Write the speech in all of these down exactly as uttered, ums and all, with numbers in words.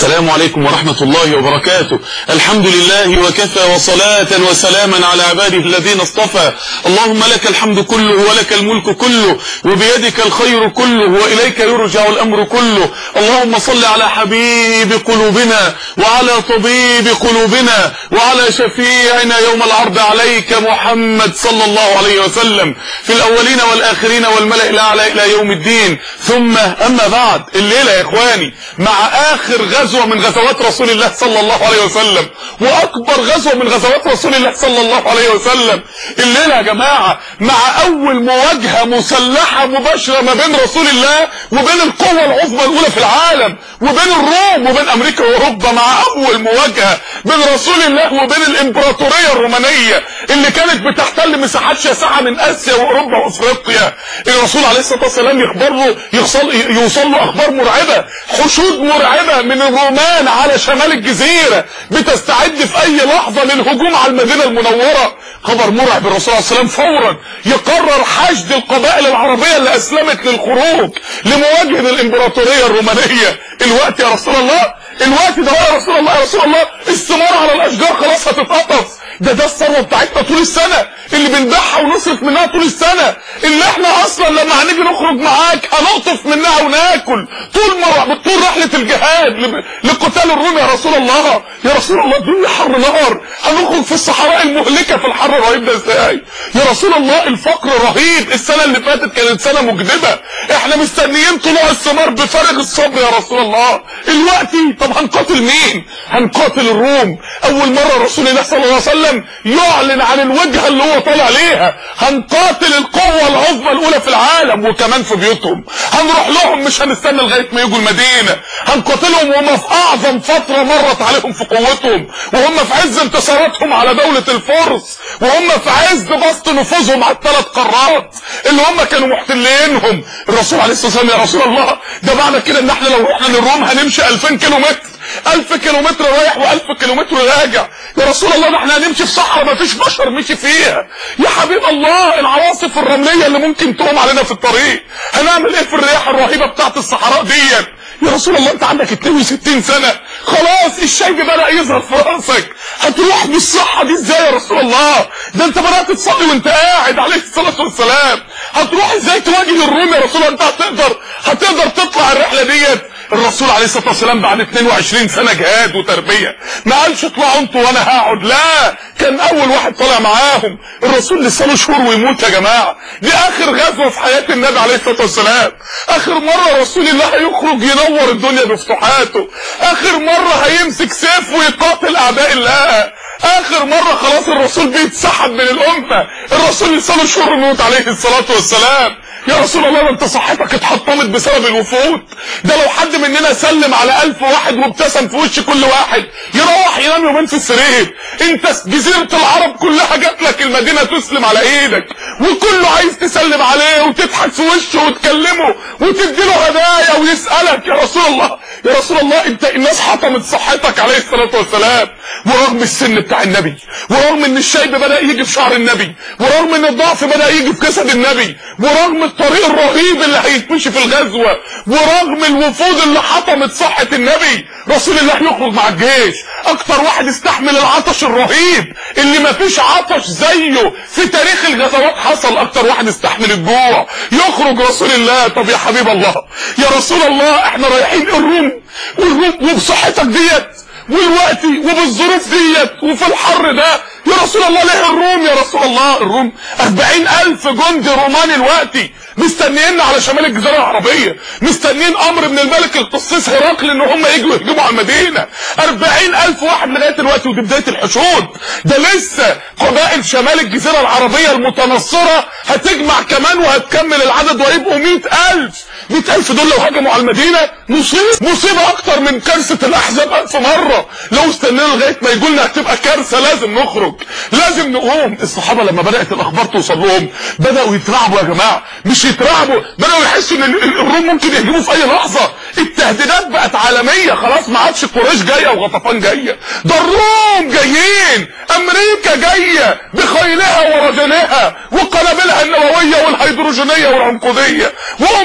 السلام عليكم ورحمة الله وبركاته. الحمد لله وكفى، وصلاة وسلاما على عباده الذين اصطفى. اللهم لك الحمد كله ولك الملك كله وبيدك الخير كله وإليك يرجع الأمر كله. اللهم صل على حبيب قلوبنا وعلى طبيب قلوبنا وعلى شفيعنا يوم العرض عليك محمد صلى الله عليه وسلم في الأولين والآخرين والملأ الأعلى إلى يوم الدين. ثم أما بعد، الليلة يا إخواني مع آخر غزوة من غزوات رسول الله صلى الله عليه وسلم، وأكبر غزوة من غزوات رسول الله صلى الله عليه وسلم. الليلة يا جماعة مع أول مواجهة مسلحة مباشرة ما بين رسول الله وبين القوة العظمى الأولى في العالم، وبين الروم وبين أمريكا وأوروبا. مع أول مواجهة بين رسول الله وبين الإمبراطورية الرومانية اللي كانت بتحتل مساحات شاسعة من آسيا وأوروبا وأفريقيا. الرسول عليه الصلاة والسلام يخبر له يوصل, يوصل له أخبار مرعبة، حشود مرعبة من الرومان على شمال الجزيرة بتستعد في أي لحظة للهجوم على المدينة المنورة. خبر مرعب. الرسول عليه السلام فورا يقرر حشد القبائل العربية اللي أسلمت للخروج لمواجهة الإمبراطورية الرومانية. الوقت يا رسول الله، الوقت ده يا رسول الله، يا رسول الله الثمار على الأشجار خلاص هتتقطف. ده ده الثروة بتاعتنا طول السنة اللي بنبيعها ونصرف منها طول السنة، اللي احنا اصلا لما هنيجي نخرج معاك هنقطف منها وناكل طول مرة طول رحلة الجهاد لقتال الروم. يا رسول الله، يا رسول الله الدنيا حر نار، هنخرج في الصحراء المهلكة في الحر الرهيب ده ازاي؟ يا رسول الله الفقر رهيب، السنة اللي فاتت كانت سنة مجدبة، احنا مستنيين طلوع الثمار بفارغ الصبر يا رسول الله. الوقتي طب هنقاتل مين؟ هنقاتل الروم. اول مرة رسول الله صلى الله عليه وسلم يعلن عن الوجهة اللي هو طالع ليها. هنقاتل القوة العظمى الاولى في العالم وكمان في بيوتهم، هنروح لهم مش هنستنى لغاية ما يجوا المدينة، هنقاتلهم وهم في اعظم فترة مرت عليهم في قوتهم، وهم في عز انتصاراتهم على دولة الفرس، وهم في عز بسط نفوذهم على الثلاث قارات اللي هم كانوا محتلينهم. الرسول عليه الصلاة والسلام يا رسول الله ده معنى كده ان احنا لو رحنا للروم هنمشي ألفين كيلو متر، ألف كيلو متر رايح وألف كيلو متر راجع. يا رسول الله ده احنا هنمشي في صحراء ما فيش بشر مشي فيها. يا حبيب الله العواصف الرملية اللي ممكن تقوم علينا في الطريق، هنعمل ايه في الرياح الرهيبة بتاعت الصحراء دي؟ يا رسول الله انت عندك اتنين وستين سنة خلاص الشيب بدأ يظهر في راسك، هتروح بالصحة دي ازاي يا رسول الله؟ ده انت بدأت تصلي وانت قاعد عليه الصلاة والسلام، هتروح ازاي تواجه الروم يا رسول الله؟ انت هتقدر هتقدر تطلع الرحلة ديت؟ الرسول عليه الصلاة والسلام بعد اتنين وعشرين سنة جهاد وتربية ما قالش اطلعوا انتوا وانا هقعد، لا كان اول واحد طالع معاهم. الرسول لسه له شهور ويموت يا جماعة، دي اخر غزوة في حياة النبي عليه الصلاة والسلام، اخر مرة رسول الله هيخرج ينور الدنيا بفتوحاته، اخر مرة هيمسك سيف ويقاتل اعداء الله، اخر مرة خلاص الرسول بيتسحب من الامة. الرسول لسه له شهور ويموت عليه الصلاة والسلام. يا رسول الله انت صحتك اتحطمت بسبب الوفود، ده لو حد مننا سلم على ألف واحد وابتسم في وش كل واحد يروح ينام يومين في السرير. انت جزيرة العرب كلها جات لك المدينة تسلم على ايدك، وكله عايز تسلم عليه وتضحك في وشه وتكلمه وتديله هدايا ويسألك. يا رسول الله، يا رسول الله انت الناس حطمت صحتك عليه الصلاة والسلام، ورغم السن بتاع النبي، ورغم ان الشيب بدأ يجي في شعر النبي، ورغم ان الضعف بدأ يجي في جسد النبي، ورغم الطريق الرهيب اللي هيتمشي في الغزوة، ورغم الوفود اللي حطمت صحة النبي، رسول الله يخرج مع الجيش. اكتر واحد استحمل العطش الرهيب اللي ما فيش عطش زيه في تاريخ الغزوات حصل، اكتر واحد استحمل الجوع يخرج رسول الله. طب يا حبيب الله، يا رسول الله احنا رايحين الروم والروم وبصحتك ديت والوقت وبالظروف ديت وفي الحر ده، يا رسول الله ليه الروم؟ يا رسول الله الروم أربعين ألف جندي روماني الوقتي مستنيين على شمال الجزيرة العربية، مستنيين امر من الملك القسيس هرقل ان هم يجوا يهجموا على المدينة. أربعين ألف واحد لغاية الوقت، ودي بداية الحشود، ده لسه قبائل شمال الجزيرة العربية المتنصرة هتجمع كمان وهتكمل العدد ويبقوا مئة ألف. مئة ألف دول لو هجموا على المدينة مصيبة، مصيبة اكتر من كارثة الاحزاب ألف مرة. لو استنينا لغاية ما يقولنا هتبقى كارثة، لازم نخرج، لازم نقوم. الصحابة لما بدأت الاخبار توصل لهم بدأوا يترعبوا يا جماعة، مش يترعبوا، بدأوا يحسوا ان الروم ممكن يهجموا في اي لحظة. التهديدات بقت عالمية خلاص، ما عادش قريش جاية وغطفان جاية، ده الروم جايين، امريكا جاية بخيلها ورجلها وقنابلها النووية والهيدروجينية والعنقودية وام القنابل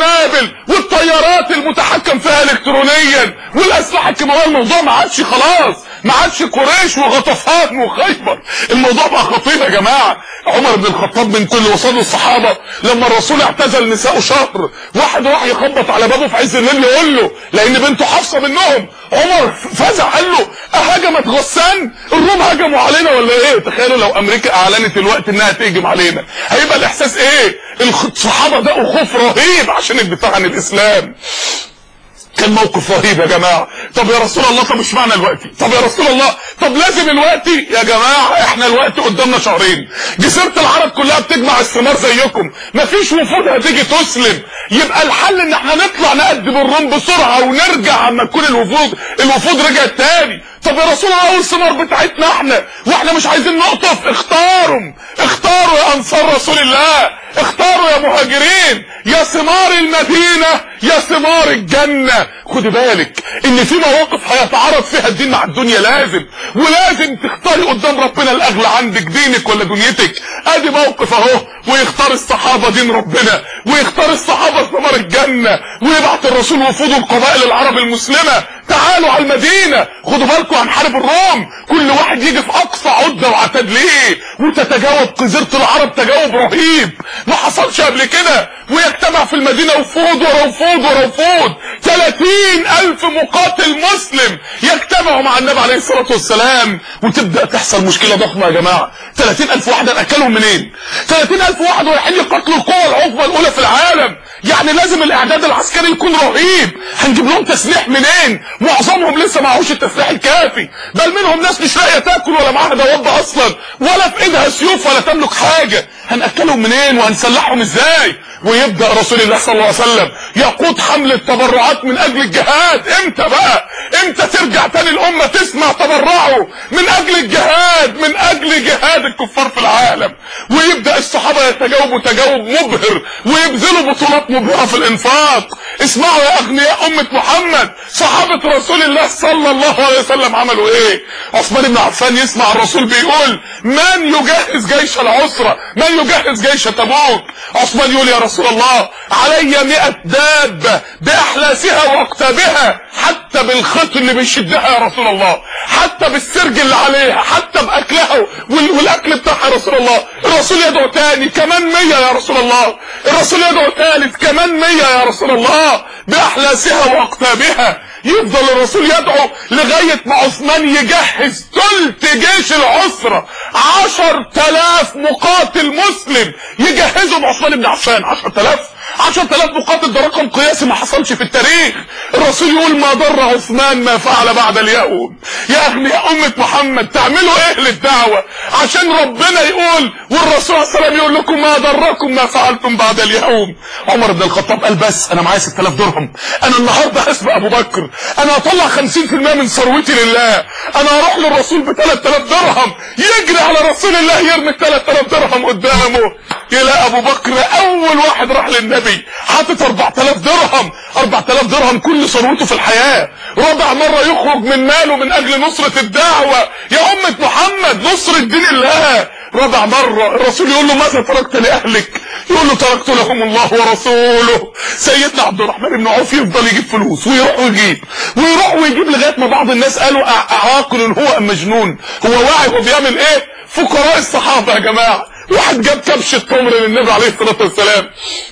والقنابل والطيارات المتحكم فيها الكترونيا والاسلحه الكيماويه. الموضوع ما عادش خلاص، ما عادش قريش وغطفان وخيبر، الموضوع بقى خطير يا جماعه. عمر بن الخطاب من كل وصال الصحابه لما الرسول اعتزل نساءه شهر، واحد راح يخبط على بابه في عز الليل يقول له لان بنته حفصه منهم، عمر فزع قال له اهجمت غسان؟ الروم هجموا علينا ولا ايه؟ تخيلوا لو امريكا اعلنت الوقت انها تهجم علينا، هيبقى الاحساس ايه؟ الصحابه دقوا خوف رهيب عشان الدفاع عن الاسلام. كان موقف رهيب يا جماعه. طب يا رسول الله، طب مش معنى الوقت؟ طب يا رسول الله، طب لازم الوقت؟ يا جماعه احنا الوقت قدامنا شهرين، جزيره العرب كلها بتجمع الثمار زيكم، مفيش وفود هتيجي تسلم، يبقى الحل ان احنا نطلع نقدم الروم بسرعه ونرجع اما تكون الوفود الوفود رجعت تاني. طب يا رسول الله والثمار بتاعتنا احنا واحنا مش عايزين نقطف، اختاروا اختاروا يا انصار رسول الله، اختاروا يا مهاجرين، يا ثمار المدينه يا ثمار الجنه. خدي بالك ان في مواقف هيتعارض فيها الدين مع الدنيا، لازم ولازم تختاري قدام ربنا الاغلى عندك، دينك ولا دنيتك. ادي موقف اهو، ويختار الصحابه دين ربنا، ويختار الصحابه ثمار الجنه، ويبعت الرسول وفود القبائل العرب المسلمه تعالوا على المدينه، خدوا بالكم هنحارب الروم. كل واحد يجي في اقصى عده وعتاد ليه، وتتجاوب جزيره العرب تجاوب رهيب ما حصلش قبل كده، ويجتمع في المدينه وفود ورا وفود ورا وفود، ثلاثين الف مقاتل مسلم يجتمعوا مع النبي عليه الصلاه والسلام، وتبدا تحصل مشكله ضخمه يا جماعه. ثلاثين الف واحد هناكلهم منين؟ ثلاثين الف واحد رايحين يقاتلوا القوى العظمى الاولى في العالم، يعني لازم الاعداد العسكري يكون رهيب. هنجيب لهم تسليح منين؟ معظمهم لسه معهوش التسليح الكافي، بل منهم ناس مش لاقيه تاكل ولا معاها دواب اصلا، ولا في ايدها سيوف ولا تملك حاجه. هناكلهم منين وهنسلحهم ازاي؟ ويبدا رسول الله صلى الله عليه وسلم يقود حمله تبرعات من اجل الجهاد. امتى بقى؟ امتى ترجع تاني الامه تسمع تبرعوا من اجل الجهاد، من اجل جهاد الكفار في العالم؟ ويبدا الصحابه يتجاوبوا تجاوب مبهر ويبذلوا بطولات مبهره في الانفاق. اسمعوا يا اغنياء امه محمد، صحابه رسول الله صلى الله عليه وسلم عملوا ايه؟ عثمان بن عفان يسمع الرسول بيقول من يجهز جيش العسره، من يجهز جيش تبوك؟ عثمان يقول يا رسول الله علي مئة دابه باحلاسها واقتابها، حتى بالخيط اللي بيشدها يا رسول الله، حتى بالسرج اللي عليها، حتى باكلها والاكل بتاعها يا رسول الله. الرسول يدعو تاني كمان مية يا رسول الله، الرسول يدعو ثالث كمان مية يا رسول الله باحلاسها واقتابها. يفضل الرسول يدعو لغاية ما عثمان يجهز ثلث جيش العسرة، عشر تلاف مقاتل مسلم يجهزهم عثمان بن عفان. عشر تلاف عشر تلاف مقاتل، ده رقم قياسي ما حصلش في التاريخ. الرسول يقول ما ضر عثمان ما فعل بعد اليوم. يا اغنياء امة محمد تعملوا ايه للدعوة عشان ربنا يقول والرسول صلى الله عليه وسلم يقول لكم ما ضركم ما فعلتم بعد اليوم؟ عمر بن الخطاب قال بس انا معايا ستة آلاف درهم، انا النهارده هسبق ابو بكر، انا هطلع خمسين في المية من ثروتي لله، انا هروح للرسول ب ثلاثة آلاف درهم، يجري على رسول الله يرمي ثلاثة آلاف درهم قدامه، يلاقي ابو بكر اول واحد راح للنبي حاطط أربعة آلاف درهم، أربعة آلاف درهم كل ثروته في الحياه، رابع مره يخرج من ماله من اجل نصره الدعوه يا امه محمد، نصره دين الله. رابع مره الرسول يقول له ماذا تركت لاهلك؟ يقول له تركت لهم الله ورسوله. سيدنا عبد الرحمن بن عوف يفضل يجيب فلوس ويروح ويجيب ويروح ويجيب لغايه ما بعض الناس قالوا عاقل هو ام مجنون، هو واعي هو بيعمل ايه؟ فقراء الصحابه يا جماعه، واحد جاب كبشه تمر للنبي عليه الصلاه والسلام،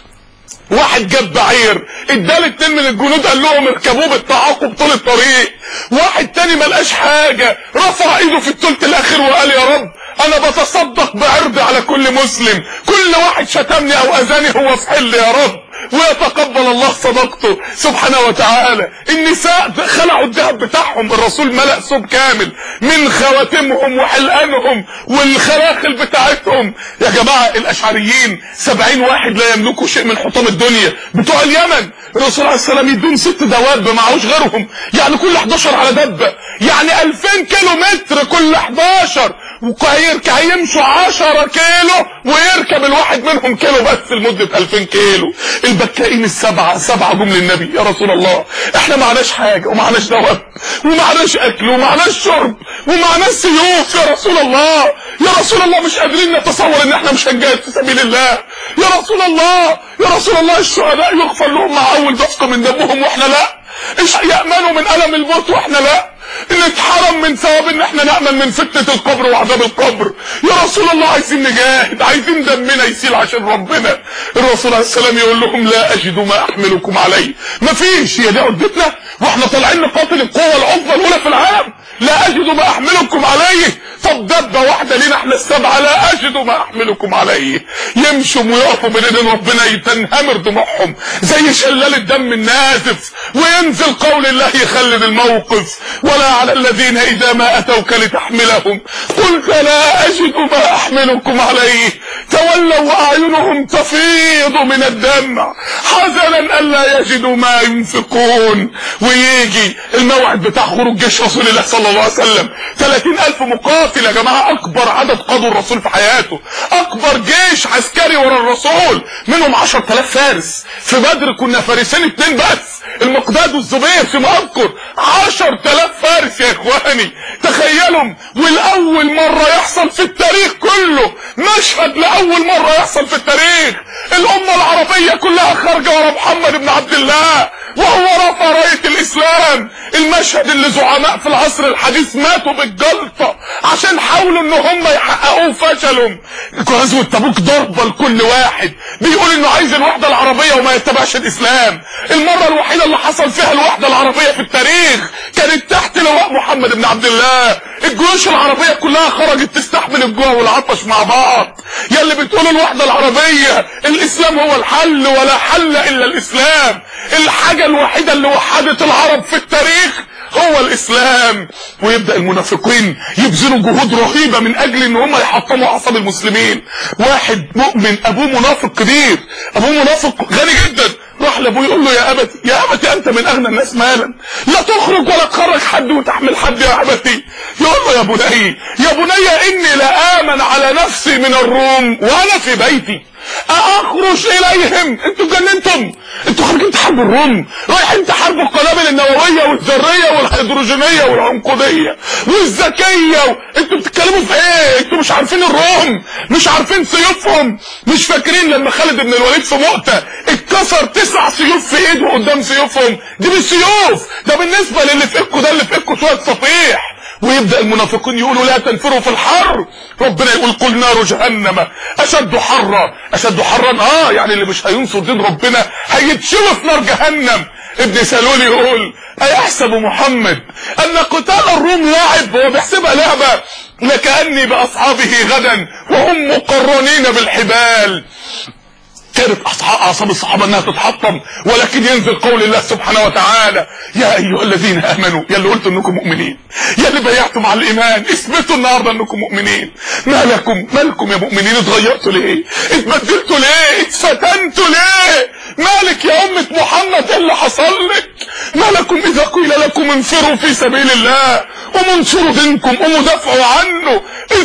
واحد جاب بعير ادال اتنين من الجنود قال لهم اركبوه بالتعاقب طول الطريق، واحد تاني ملقاش حاجه رفع ايده في الثلث الاخير وقال يا رب انا بتصدق بعرض على كل مسلم، كل واحد شتمني او اذاني هو في حل يا رب، ويتقبل الله صدقته سبحانه وتعالى. النساء خلعوا الذهب بتاعهم، الرسول ملأ ثوب كامل من خواتمهم وحلقانهم والخلاخل بتاعتهم. يا جماعه الاشعريين سبعين واحد لا يملكوا شيء من حطام الدنيا بتوع اليمن، الرسول عليه السلام يدوم ست دواب معهوش غيرهم، يعني كل حداشر على دبه، يعني ألفين كيلو متر كل حداشر، وهيركب هيمشوا عشرة كيلو ويركب الواحد منهم كيلو بس لمدة ألفين كيلو. البكائين السبعة سبعة جم للنبي: يا رسول الله احنا معناش حاجة ومعناش دواب ومعناش اكل ومعناش شرب ومعناش سيوف يا رسول الله، يا رسول الله مش قادرين نتصور ان احنا مش هنجاهد في سبيل الله يا رسول الله، يا رسول الله الشهداء يغفر لهم مع اول دفقة من دمهم واحنا لا، يأمنوا من ألم الموت واحنا لا، نتحرم من ثواب ان احنا نأمن من فتنة القبر وعذاب القبر. يا رسول الله عايزين نجاهد، عايزين دمنا يسيل عشان ربنا. الرسول عليه السلام يقول لهم: لا اجد ما احملكم عليه. مفيش، هي دي عدتنا واحنا طالعين نقاتل القوة العظمى الاولى في العالم. لا اجد ما احملكم عليه. طب دبة واحدة لينا احنا السبعة: لا اجد ما احملكم عليه. يمشوا ويقفوا بين ايدين ربنا يتنهمر دموعهم زي شلال الدم النازف، وينزل قول الله يخلد الموقف: ولا على الذين اذا ما اتوك لتحملهم قلت لا اجد ما احملكم عليه تولوا واعينهم تفيض من الدمع حزنا الا يجدوا ما ينفقون. ويجي الموعد بتاع خروج جيش رسول الله صلى الله عليه وسلم، ثلاثين ألف مقاتل يا جماعة، اكبر عدد قاده الرسول في حياته، اكبر جيش عسكري ورا الرسول، منهم عشرة آلاف فارس. في بدر كنا فارسين اتنين بس، المقداد والزبير في مأذكر، عشرة آلاف فارس يا اخواني، تخيلوا. والاول مرة يحصل في التاريخ كله، مشهد لاول مرة يحصل في التاريخ، الامة العربية كلها خارجة ورا محمد بن عبد الله وهو رفع راية الاسلام. المشهد اللي زعماء في العصر الحديث ماتوا بالجلطة عشان حاولوا ان هم يحققوه فشلوا. غزوة تبوك ضربة لكل واحد بيقول انه عايز الوحدة العربية وما يتبعش الاسلام. المرة الوحيدة اللي حصل فيها الوحدة العربية في التاريخ كانت تحت لواء محمد بن عبد الله. الجيوش العربية كلها خرجت تستحمل الجوع والعطش مع بعض. يا اللي بتقول الوحدة العربية الاسلام هو الحل، ولا حل الا الاسلام. الحاجة الوحيدة اللي وحدت العرب في التاريخ هو الاسلام. ويبدأ المنافقين يبذلوا جهود رهيبة من اجل ان هم يحطموا اعصاب المسلمين. واحد مؤمن ابوه منافق كبير، ابوه منافق غني جدا، راح لابوه يقول له: يا ابتي يا ابتي انت من اغنى الناس مالا، لا تخرج ولا تخرج حد وتحمل حد يا ابتي. يقول له: يا بني يا بني اني لآمن على نفسي من الروم وانا في بيتي اخرج اليهم. انتوا جننتم، انتوا خارجين تحاربوا الروم، رايحين تحاربوا القنابل النوويه والذريه والهيدروجينيه والعنقوديه والذكيه. انتوا بتتكلموا في ايه؟ انتوا مش عارفين الروم، مش عارفين سيوفهم، مش فاكرين لما خالد بن الوليد في مؤتة اتكسر تسع سيوف في ايده قدام سيوفهم؟ دي مش سيوف، ده بالنسبه للي في ايدكم، ده اللي في ايدكم شويه صفيح. ويبدأ المنافقين يقولوا: لا تنفروا في الحر. ربنا يقول: قل نار جهنم اشد حرا. اشد حرا اه يعني اللي مش هينصر دين ربنا هيتشوي في نار جهنم. ابن سلول يقول: ايحسب محمد ان قتال الروم لعب؟ هو بيحسبها لعبة؟ لكأني باصحابه غدا وهم مقرنين بالحبال. كانت اعصاب الصحابه انها تتحطم، ولكن ينزل قول الله سبحانه وتعالى: يا ايها الذين امنوا، يا اللي قلتوا انكم مؤمنين، يا اللي بيعتم على الايمان، اثبتوا النهارده انكم مؤمنين. ما لكم مالكم يا مؤمنين؟ اتغيرتوا ليه؟ اتبدلتوا ليه؟ اتفتنتوا ليه؟ مالك يا امه محمد؟ ايه اللي حصل لك؟ ما لكم اذا قيل لكم انفروا في سبيل الله قوموا انصروا دينكم، قوموا دافعوا عنه،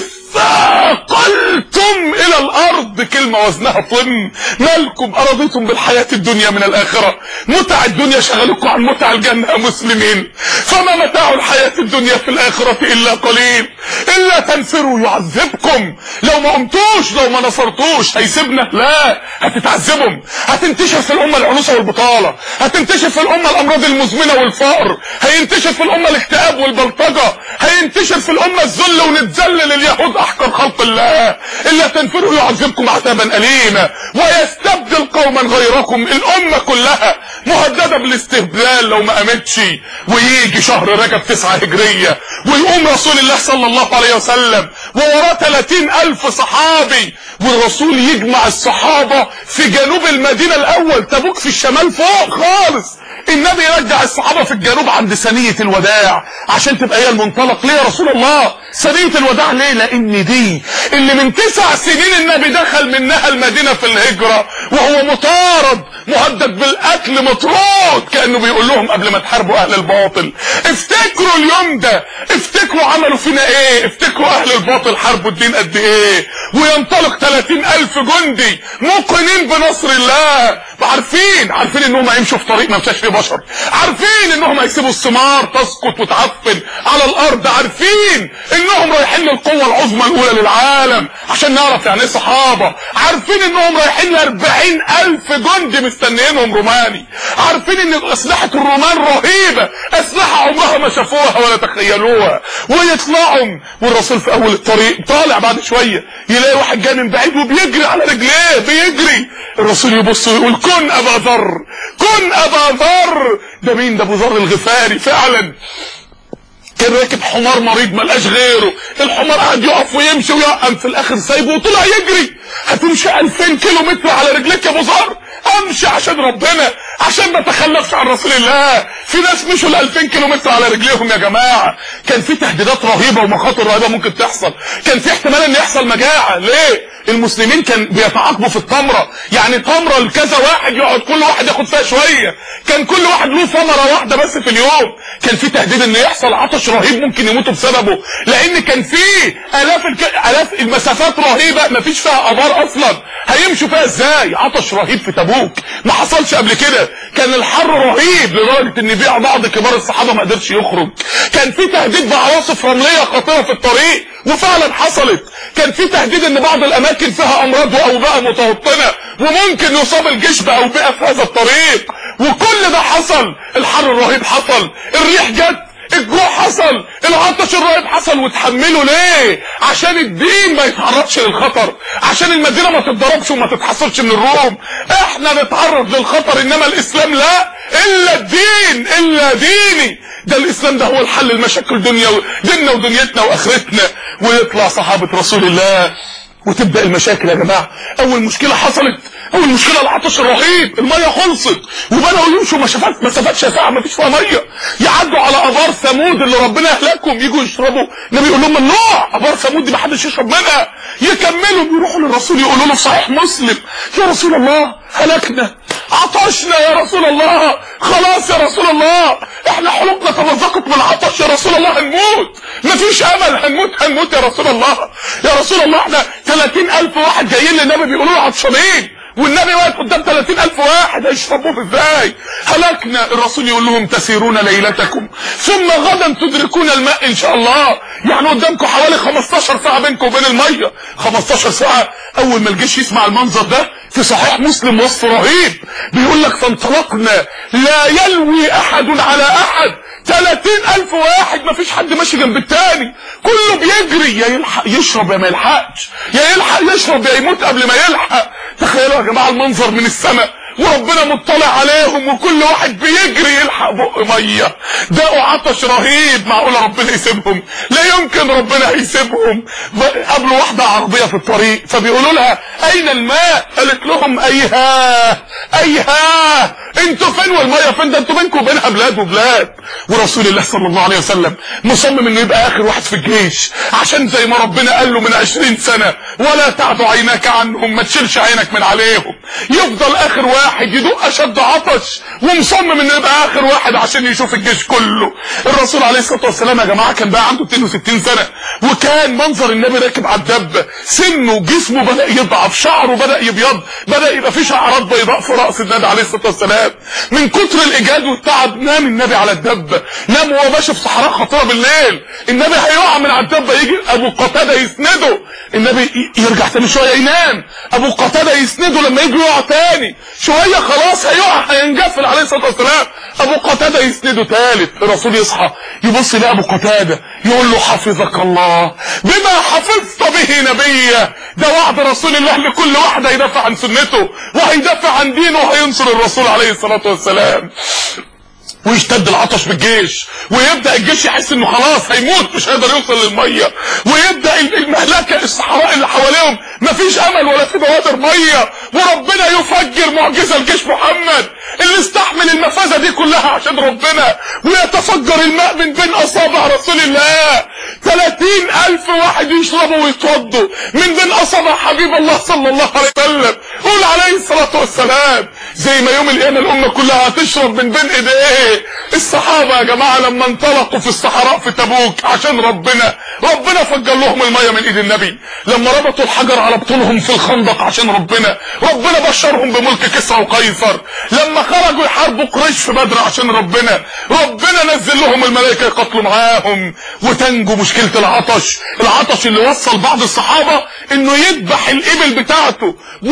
ثاقلتم الى الارض، كلمة وزنها طن. مالكم ارضيتم بالحياة الدنيا من الاخرة؟ متع الدنيا شغلكم عن متع الجنة يا مسلمين، فما متاع الحياة الدنيا في الاخرة الا قليل. الا تنفروا يعذبكم، لو ما قمتوش لو ما نصرتوش هيسيبنا؟ لا، هتتعذبهم. هتنتشر في الامة العنوسة والبطالة، هتنتشر في الامة الامراض المزمنة والفقر، هينتشر في الامة الاكتئاب والبلطجة، هينتشر في الامة الذل ونتذلل اليهود احقر خلق الله. الا تنفروا يعذبكم عذابا اليما ويستبدل قوما غيركم. الامه كلها مهدده بالاستبدال لو ما قامتش. ويجي شهر رجب تسعة هجريه ويقوم رسول الله صلى الله عليه وسلم ووراه ثلاثين الف صحابي، والرسول يجمع الصحابه في جنوب المدينه الاول، تبوك في الشمال فوق خالص. النبي يرجع الصحابة في الجنوب عند ثنية الوداع عشان تبقى هي المنطلق. ليه يا رسول الله ثنية الوداع؟ ليه؟ لان دي اللي من تسع سنين النبي دخل منها المدينة في الهجرة وهو مطارد مهدد بالقتل مطرود، كأنه بيقول لهم قبل ما تحاربوا اهل الباطل افتكروا اليوم ده، افتكروا عملوا فينا ايه، افتكروا اهل الباطل حاربوا الدين قد ايه. وينطلق ثلاثين الف جندي موقنين بنصر الله، عارفين عارفين انهم هيمشوا في طريق ما مشاش فيه بشر، عارفين انهم هيسيبوا الثمار تسقط وتعفن على الارض، عارفين انهم رايحين للقوة العظمى الاولى للعالم عشان نعرف يعني ايه صحابة، عارفين انهم رايحين لاربعين الف جندي مستنيينهم روماني، عارفين ان اسلحة الرومان رهيبة، اسلحة عمرها ما شافوها ولا تخيلوها. ويطلعوا والرسول في اول الطريق طالع بعد شوية يلاقي واحد جاي من بعيد وبيجري على رجليه بيجري، الرسول يبص ويقول كن ابا ذر، كن ابا ذر. ده مين ده؟ ابو ذر الغفاري فعلا، كان راكب حمار مريض ملقاش غيره، الحمار قاعد يقف ويمشي ويقف، في الاخر سايبه وطلع يجري. هتمشي ألفين كيلو متر على رجليك يا ابو ذر؟ امشي عشان ربنا، عشان ما اتخلفش عن رسول الله. في ناس مشوا ال ألفين كيلو متر على رجليهم يا جماعه. كان في تهديدات رهيبه ومخاطر رهيبه ممكن تحصل، كان في احتمال ان يحصل مجاعه. ليه؟ المسلمين كان بيتعاقبوا في التمره، يعني تمره لكذا واحد يقعد كل واحد ياخد فيها شويه، كان كل واحد له ثمره واحده بس في اليوم. كان في تهديد ان يحصل عطش رهيب ممكن يموتوا بسببه، لان كان في الاف الك... الاف المسافات رهيبه ما فيش فيها ابار اصلا، هيمشوا فيها ازاي؟ عطش رهيب في تبوك ما حصلش قبل كده، كان الحر رهيب لدرجه ان في بعض كبار الصحابه ما قدرش يخرج، كان في تهديد بعواصف رمليه خطيره في الطريق وفعلا حصلت، كان في تهديد ان بعض الاماكن فيها امراض واوبئه متوطنه وممكن يصاب الجيش باوبئه في هذا الطريق، وكل ده حصل. الحر الرهيب حصل، الريح جت، الجوع حصل، العطش الرهيب حصل، وتحملوا ليه؟ عشان الدين ما يتعرضش للخطر، عشان المدينه ما تتضربش وما تتحصرش من الروم. احنا نتعرض للخطر انما الاسلام لا، الا الدين الا ديني، ده الاسلام ده هو الحل لمشاكل دنيا ديننا ودنيتنا واخرتنا. ويطلع صحابه رسول الله وتبدا المشاكل يا جماعه. اول مشكله حصلت، اول مشكله العطش الرهيب، الميه خلصت وبداوا يمشوا مسافات مسافات شاسعه ما فيش فيها ميه، يعدوا على ابار ثمود اللي ربنا اهلكهم، يجوا يشربوا، النبي يقول لهم ممنوع، ابار ثمود دي ما حدش يشرب منها. يكملوا يروحوا للرسول يقولوا له في صحيح مسلم يا رسول الله هلكنا، عطشنا يا رسول الله، خلاص يا رسول الله احنا حلقنا تمزقت من العطش يا رسول الله، هنموت مفيش امل، هنموت هنموت يا رسول الله، يا رسول الله احنا ثلاثين الف واحد جايين للنبي بيقولوا له عطشانين، والنبي واقف قدام ثلاثين الف واحد هيشربوه ازاي؟ هلكنا. الرسول يقول لهم تسيرون ليلتكم ثم غدا تدركون الماء ان شاء الله، يعني قدامكم حوالي خمستاشر ساعه بينكم وبين الميه، خمستاشر ساعه. اول ما الجيش يسمع المنظر ده في صحيح مسلم وصف رهيب بيقول لك فانطلقنا لا يلوي احد على احد، ثلاثين الف واحد ما فيش حد ماشي جنب التاني، كله بيجري، يا يلحق يشرب يا ما يلحقش، يا يلحق يشرب يا يموت قبل ما يلحق. تخيلوا يا جماعه المنظر من السماء وربنا مطلع عليهم وكل واحد بيجري يلحق بق ميه، دقوا عطش رهيب، معقول ربنا يسيبهم؟ لا يمكن ربنا هيسيبهم. قابلوا واحده عربيه في الطريق فبيقولوا لها اين الماء؟ قالت لهم ايها ايها انتوا فين والميه فين؟ ده انتوا بينكم وبينها بلاد وبلاد. ورسول الله صلى الله عليه وسلم مصمم انه يبقى اخر واحد في الجيش، عشان زي ما ربنا قال له من عشرين سنه ولا تعد عيناك عنهم، ما تشيلش عينك من عليهم، يفضل اخر واحد يدق اشد عطش ومصمم انه يبقى اخر واحد عشان يشوف الجيش كله. الرسول عليه الصلاه والسلام يا جماعه كان بقى عنده اثنين وستين سنه، وكان منظر النبي راكب على الدبه، سنه جسمه بدا يضعف، شعره بدا يبيض، بدا يبقى فيه شعرات بيضاء في راس النبي عليه الصلاه والسلام من كتر الاجهاد والتعب. نام النبي على الدبه، نام وهو ماشي في صحراء خطيره بالليل، النبي هيقع من على الدبه، يجي ابو قتاده يسنده، النبي يرجع تاني شويه ينام، ابو قتاده يسنده، لما يجي يقع تاني شويه خلاص هيقع هينجفل عليه الصلاه والسلام، ابو قتاده يسنده تالت. الرسول يصحى يبص لابو قتاده يقول له حفظك الله بما حفظت به نبيه، ده وعد رسول الله لكل واحد هيدافع عن سنته وهيدافع عن دينه وهينصر الرسول عليه الصلاه والسلام. ويشتد العطش بالجيش، ويبدأ الجيش يحس انه خلاص هيموت مش هيقدر يوصل للمية، ويبدأ المهلكة الصحراء اللي حواليهم مفيش امل ولا في بوادر مية، وربنا يفجر معجزة الجيش محمد اللي استحمل المفازة دي كلها عشان ربنا، ويتفجر الماء من بين اصابع رسول الله، ثلاثين ألف واحد يشربوا ويتوضوا من بين أصابع حبيب الله صلى الله عليه وسلم. قول عليه الصلاة والسلام. زي ما يوم القيامة الأمة كلها هتشرب من بين إيديه. الصحابة يا جماعة لما انطلقوا في الصحراء في تبوك عشان ربنا، ربنا فجر لهم المية من إيد النبي. لما ربطوا الحجر على بطونهم في الخندق عشان ربنا، ربنا بشرهم بملك كسرى وقيصر. لما خرجوا يحاربوا قريش في بدر عشان ربنا، ربنا نزل لهم الملائكة يقاتلوا معاهم. وتنجو مشكلة العطش، العطش اللي وصل بعض الصحابة انه يذبح الابل بتاعته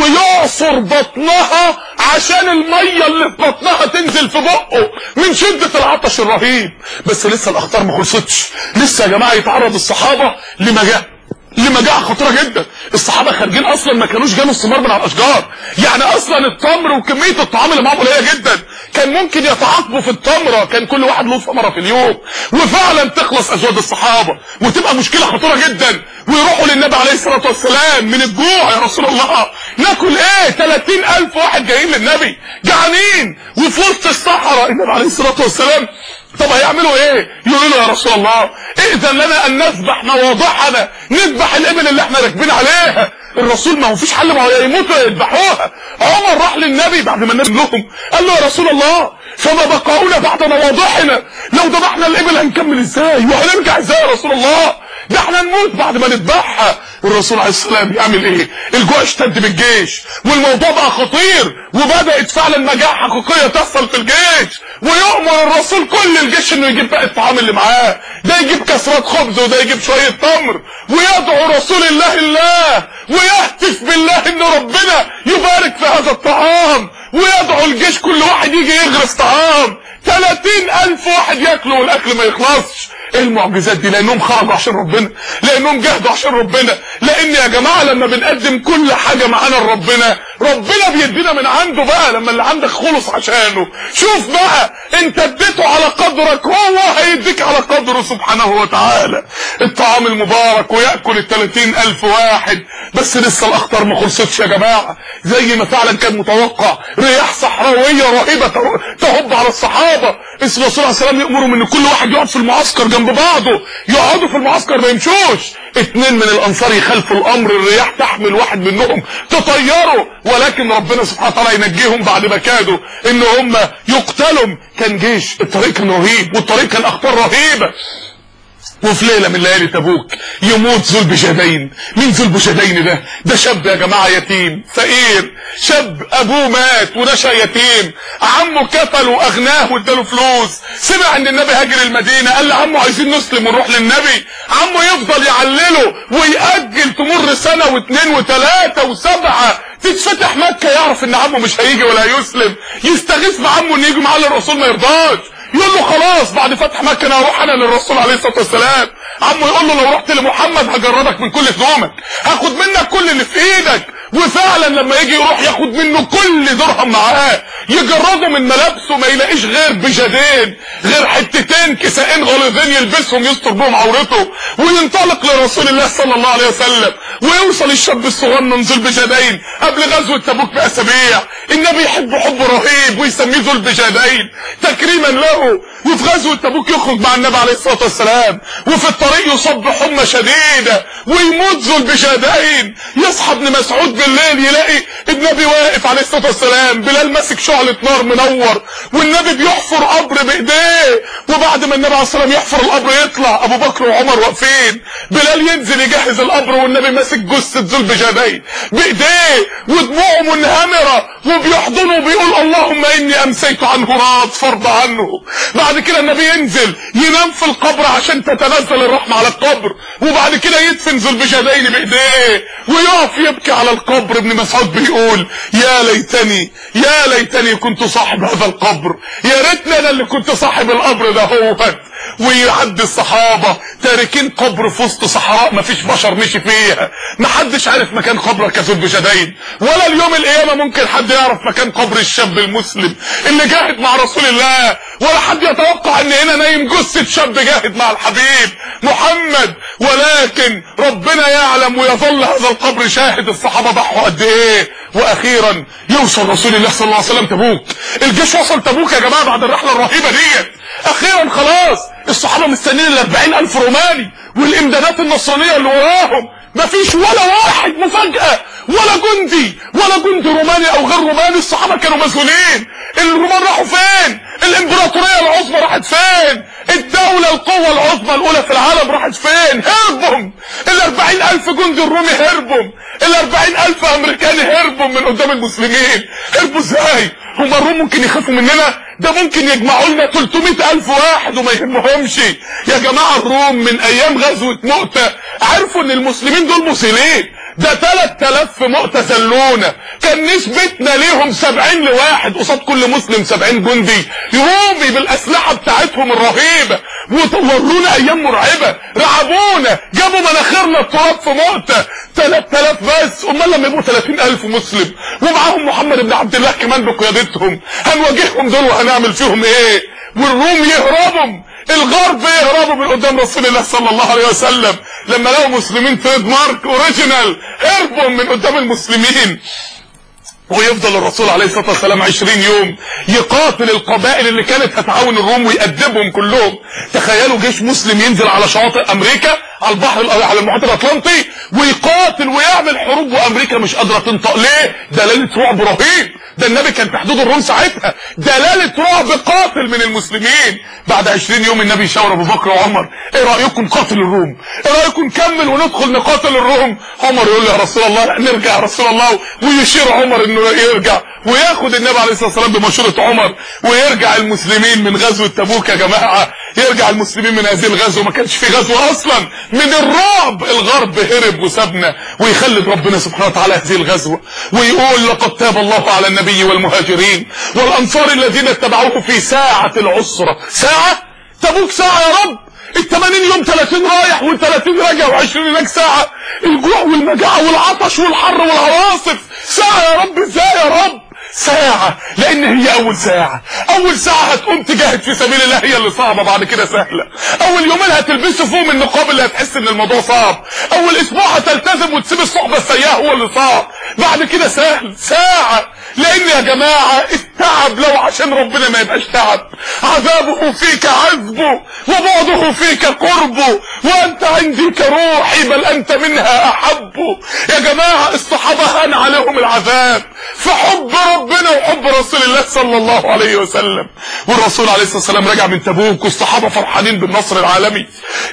ويعصر بطنها عشان المية اللي في بطنها تنزل في بقه من شدة العطش الرهيب. بس لسه الاخطار ما خلصتش، لسه يا جماعة يتعرض الصحابة لمجاعة لمجاعة خطيرة جدا. الصحابة خارجين اصلا ما كانوش جالوا الثمار من على الاشجار، يعني اصلا التمر وكمية الطعام اللي معاهم قليلة جدا، كان ممكن يتعاقبوا في التمرة، كان كل واحد له ثمرة في اليوم، وفعلا تخلص ازواج الصحابة وتبقى مشكلة خطيرة جدا، ويروحوا للنبي عليه الصلاة والسلام من الجوع. يا رسول الله ناكل ايه؟ ثلاثين ألف واحد جايين للنبي جعانين وفي وسط الصحراء. النبي عليه الصلاة والسلام طب هيعملوا ايه؟ يقولوا له يا رسول الله ائذن لنا ان نذبح مواضعنا، نذبح الابل اللي احنا راكبين عليها. الرسول ما هو فيش حل، ما هو يموتوا يذبحوها. عمر راح للنبي بعد ما النبي لهم قال له يا رسول الله فما بقاؤنا بعد مواضعنا، لو ذبحنا الابل هنكمل ازاي وهنرجع ازاي يا رسول الله؟ ده احنا نموت بعد ما نذبحها. والرسول عليه السلام يعمل ايه؟ الجوع اشتد بالجيش والموضوع بقى خطير، وبدأت فعلا مجاعة حقيقية تحصل في الجيش، ويؤمر الرسول كل الجيش انه يجيب بقى الطعام اللي معاه، ده يجيب كسرات خبز وده يجيب شوية تمر، ويدعو رسول الله الله ويهتف بالله ان ربنا يبارك في هذا الطعام، ويدعو الجيش كل واحد يجي يغرس طعام. ثلاثين ألف واحد ياكلوا والاكل ما يخلصش. ايه المعجزات دي؟ لانهم خرجوا عشان ربنا، لانهم جاهدوا عشان ربنا. لان يا جماعة لما بنقدم كل حاجة معانا لربنا، ربنا بيدينا من عنده بقى. لما اللي عندك خلص عشانه، شوف بقى انت اديته على قدرك، هو هيديك على قدره سبحانه وتعالى. الطعام المبارك ويأكل الثلاثين ألف واحد. بس لسه الاخطار ما خلصتش يا جماعة، زي ما فعلا كان متوقع. رياح صحراوية رهيبة تهب على الصحابة. اسم الرسول عليه السلام يأمرهم ان كل واحد يقعد في المعسكر جنب بعضه، يقعدوا في المعسكر ما يمشوش. اتنين من الانصار يخالفوا الامر، الرياح تحمل واحد منهم تطيروا، ولكن ربنا سبحانه وتعالى ينجيهم بعد ما كادوا ان هم يقتلوا. كان جيش، الطريق كان رهيب والطريق كان اخطار رهيبة. وفي ليلة من ليالي تبوك يموت ذو البجدين. مين ذو البجدين ده؟ ده شاب يا جماعة يتيم فقير، شاب ابوه مات ونشأ يتيم، عمه كفل واغناه واداله فلوس. سمع ان النبي هاجر المدينة، قال لعمه عايزين نسلم ونروح للنبي. عمه يفضل يعلله ويأجل، تمر سنة واثنين وثلاثة وسبعة، تتفتح مكة، يعرف ان عمه مش هيجي ولا هيسلم. يستغيث بعمه ان يجي معاه للرسول، ما يرضاش. يقول له خلاص بعد فتح مكة انا هروح انا للرسول عليه الصلاة والسلام. عمه يقول له لو رحت لمحمد هجردك من كل ذنوبك، هاخد منك كل اللي في ايدك. وفعلا لما يجي يروح ياخد منه كل درهم معاه، يجرده من ملابسه ما يلاقيش غير بجدين، غير حتتين كسائين غليظين يلبسهم يستر بهم عورته، وينطلق لرسول الله صلى الله عليه وسلم. ويوصل الشاب الصغنن ذو البجدين قبل غزوة تبوك بأسابيع. النبي يحب حب رهيب ويسميه ذو البجدين تكريما له. وفي غزوة تبوك يخرج مع النبي عليه الصلاة والسلام، وفي الطريق يصاب بحمى شديدة ويموت ذو البجدين. يصحى ابن مسعود بالليل يلاقي النبي واقف عليه الصلاة والسلام، بلال ماسك شعلة نار منور، والنبي بيحفر قبر بايديه. وبعد ما النبي عليه الصلاة والسلام يحفر القبر يطلع ابو بكر وعمر واقفين، بلال ينزل يجهز القبر والنبي ماسك جثة ذو البجدين بايديه ودموعه منهمرة وبيحضنه وبيقول اللهم اني امسيت عنه راض فارض عنه. بعد كده النبي ينزل ينام في القبر عشان تتنزل الرحمة على القبر، وبعد كده يدفن ذو البجدين بايديه ويقف يبكي على القبر. ابن مسعود بيقول يا ليتني يا ليتني كنت صاحب هذا القبر، يا ريتني انا اللي كنت صاحب القبر ده. هو ويعدي الصحابة تاركين قبر في وسط صحراء ما فيش بشر مشي فيها، ما حدش عارف مكان قبرك يا ذو البجدين، ولا اليوم القيامة ممكن حد يعرف مكان قبر الشاب المسلم اللي جاهد مع رسول الله، ولا حد يتوقع ان هنا نايم جثة شاب جاهد مع الحبيب محمد. ولكن ربنا يعلم ويظل هذا القبر شاهد الصحابة ضحوا قد ايه. واخيرا يوصل رسول الله صلى الله عليه وسلم تبوك. الجيش وصل تبوك يا جماعة بعد الرحلة الرهيبة ديت. اخيرا خلاص الصحابه مستنيين الاربعين الف روماني والامدادات النصرانيه اللي وراهم، مفيش ولا واحد مفاجاه، ولا جندي ولا جندي روماني او غير روماني. الصحابه كانوا مسؤولين. الرومان راحوا فين؟ الامبراطوريه العظمى راحت فين؟ الدوله القوه العظمى الاولى في العالم راحت فين؟ هربوا. الاربعين الف جندي الرومي هربوا، الاربعين الف امريكاني هربوا من قدام المسلمين. هربوا ازاي؟ هم الروم ممكن يخافوا مننا؟ ده ممكن يجمعوا لنا تلتمية الف واحد وما يهمهمش. يا جماعه الروم من ايام غزوه مؤتة عرفوا ان المسلمين دول مسلمين. ده تلات الاف في مؤتة زلونا، كان نسبتنا ليهم سبعين لواحد قصاد كل مسلم سبعين جندي رومي بالاسلحه بتاعتهم الرهيبه، وطورونا ايام مرعبه، رعبونا، جابوا مناخيرنا التراب في مؤتة. تلات الاف بس، امال لما يبقوا تلاتين الف مسلم ومعاهم محمد بن عبد الله كمان بقيادتهم، هنواجههم دول وهنعمل فيهم ايه؟ والروم يهربوا، الغرب يهربوا من قدام رسول الله صلى الله عليه وسلم لما لقوا مسلمين تريد مارك اوريجينال، هربوا من قدام المسلمين. ويفضل الرسول عليه الصلاه والسلام عشرين يوم يقاتل القبائل اللي كانت هتعاون الروم ويأدبهم كلهم. تخيلوا جيش مسلم ينزل على شواطئ امريكا على البحر على المحيط الاطلنطي ويقاتل ويعمل حروب وامريكا مش قادره تنطق. ليه؟ دلاله رعب رهيب. ده النبي كان في حدود الروم ساعتها، دلاله رعب قاتل من المسلمين. بعد عشرين يوم النبي شاور ابو بكر وعمر، ايه رايكم قاتل الروم؟ ايه رايكم نكمل وندخل نقاتل الروم؟ عمر يقول له يا رسول الله لا نرجع يا رسول الله، ويشير عمر انه يرجع، وياخد النبي عليه الصلاه والسلام بمشوره عمر ويرجع المسلمين من غزوه تبوك. يا جماعه يرجع المسلمين من هذه الغزوه، ما كانش في غزوه اصلا، من الرعب الغرب هرب وسابنا، ويخلد ربنا سبحانه وتعالى هذه الغزوه ويقول لقد تاب الله على النبي والمهاجرين والانصار الذين اتبعوه في ساعه العسره. ساعه تبوك ساعه يا رب، الثمانين يوم ثلاثين رايح والثلاثين راجع وعشرين هناك ساعه، الجوع والمجاعه والعطش والحر والعواصف. ساعه يا رب ازاي يا رب؟ ساعة، لان هي اول ساعة، اول ساعة هتقوم تجاهد في سبيل الله هي اللي صعبة، بعد كده سهلة. اول يومين هتلبسوا فيهم النقاب اللي هتحس ان الموضوع صعب، اول اسبوع هتلتزم وتسيب الصحبة السيئة هو اللي صعب، بعد كده سهل. ساعة، لان يا جماعة التعب لو عشان ربنا ما يبقاش تعب، عذابه فيك عذبه وبعده فيك قربه وانت عندي كروحي بل انت منها احبه. يا جماعة الصحابة هان عليهم العذاب في حب ربنا وحب رسول الله صلى الله عليه وسلم. والرسول عليه الصلاة والسلام رجع من تبوك والصحابة فرحانين بالنصر العالمي.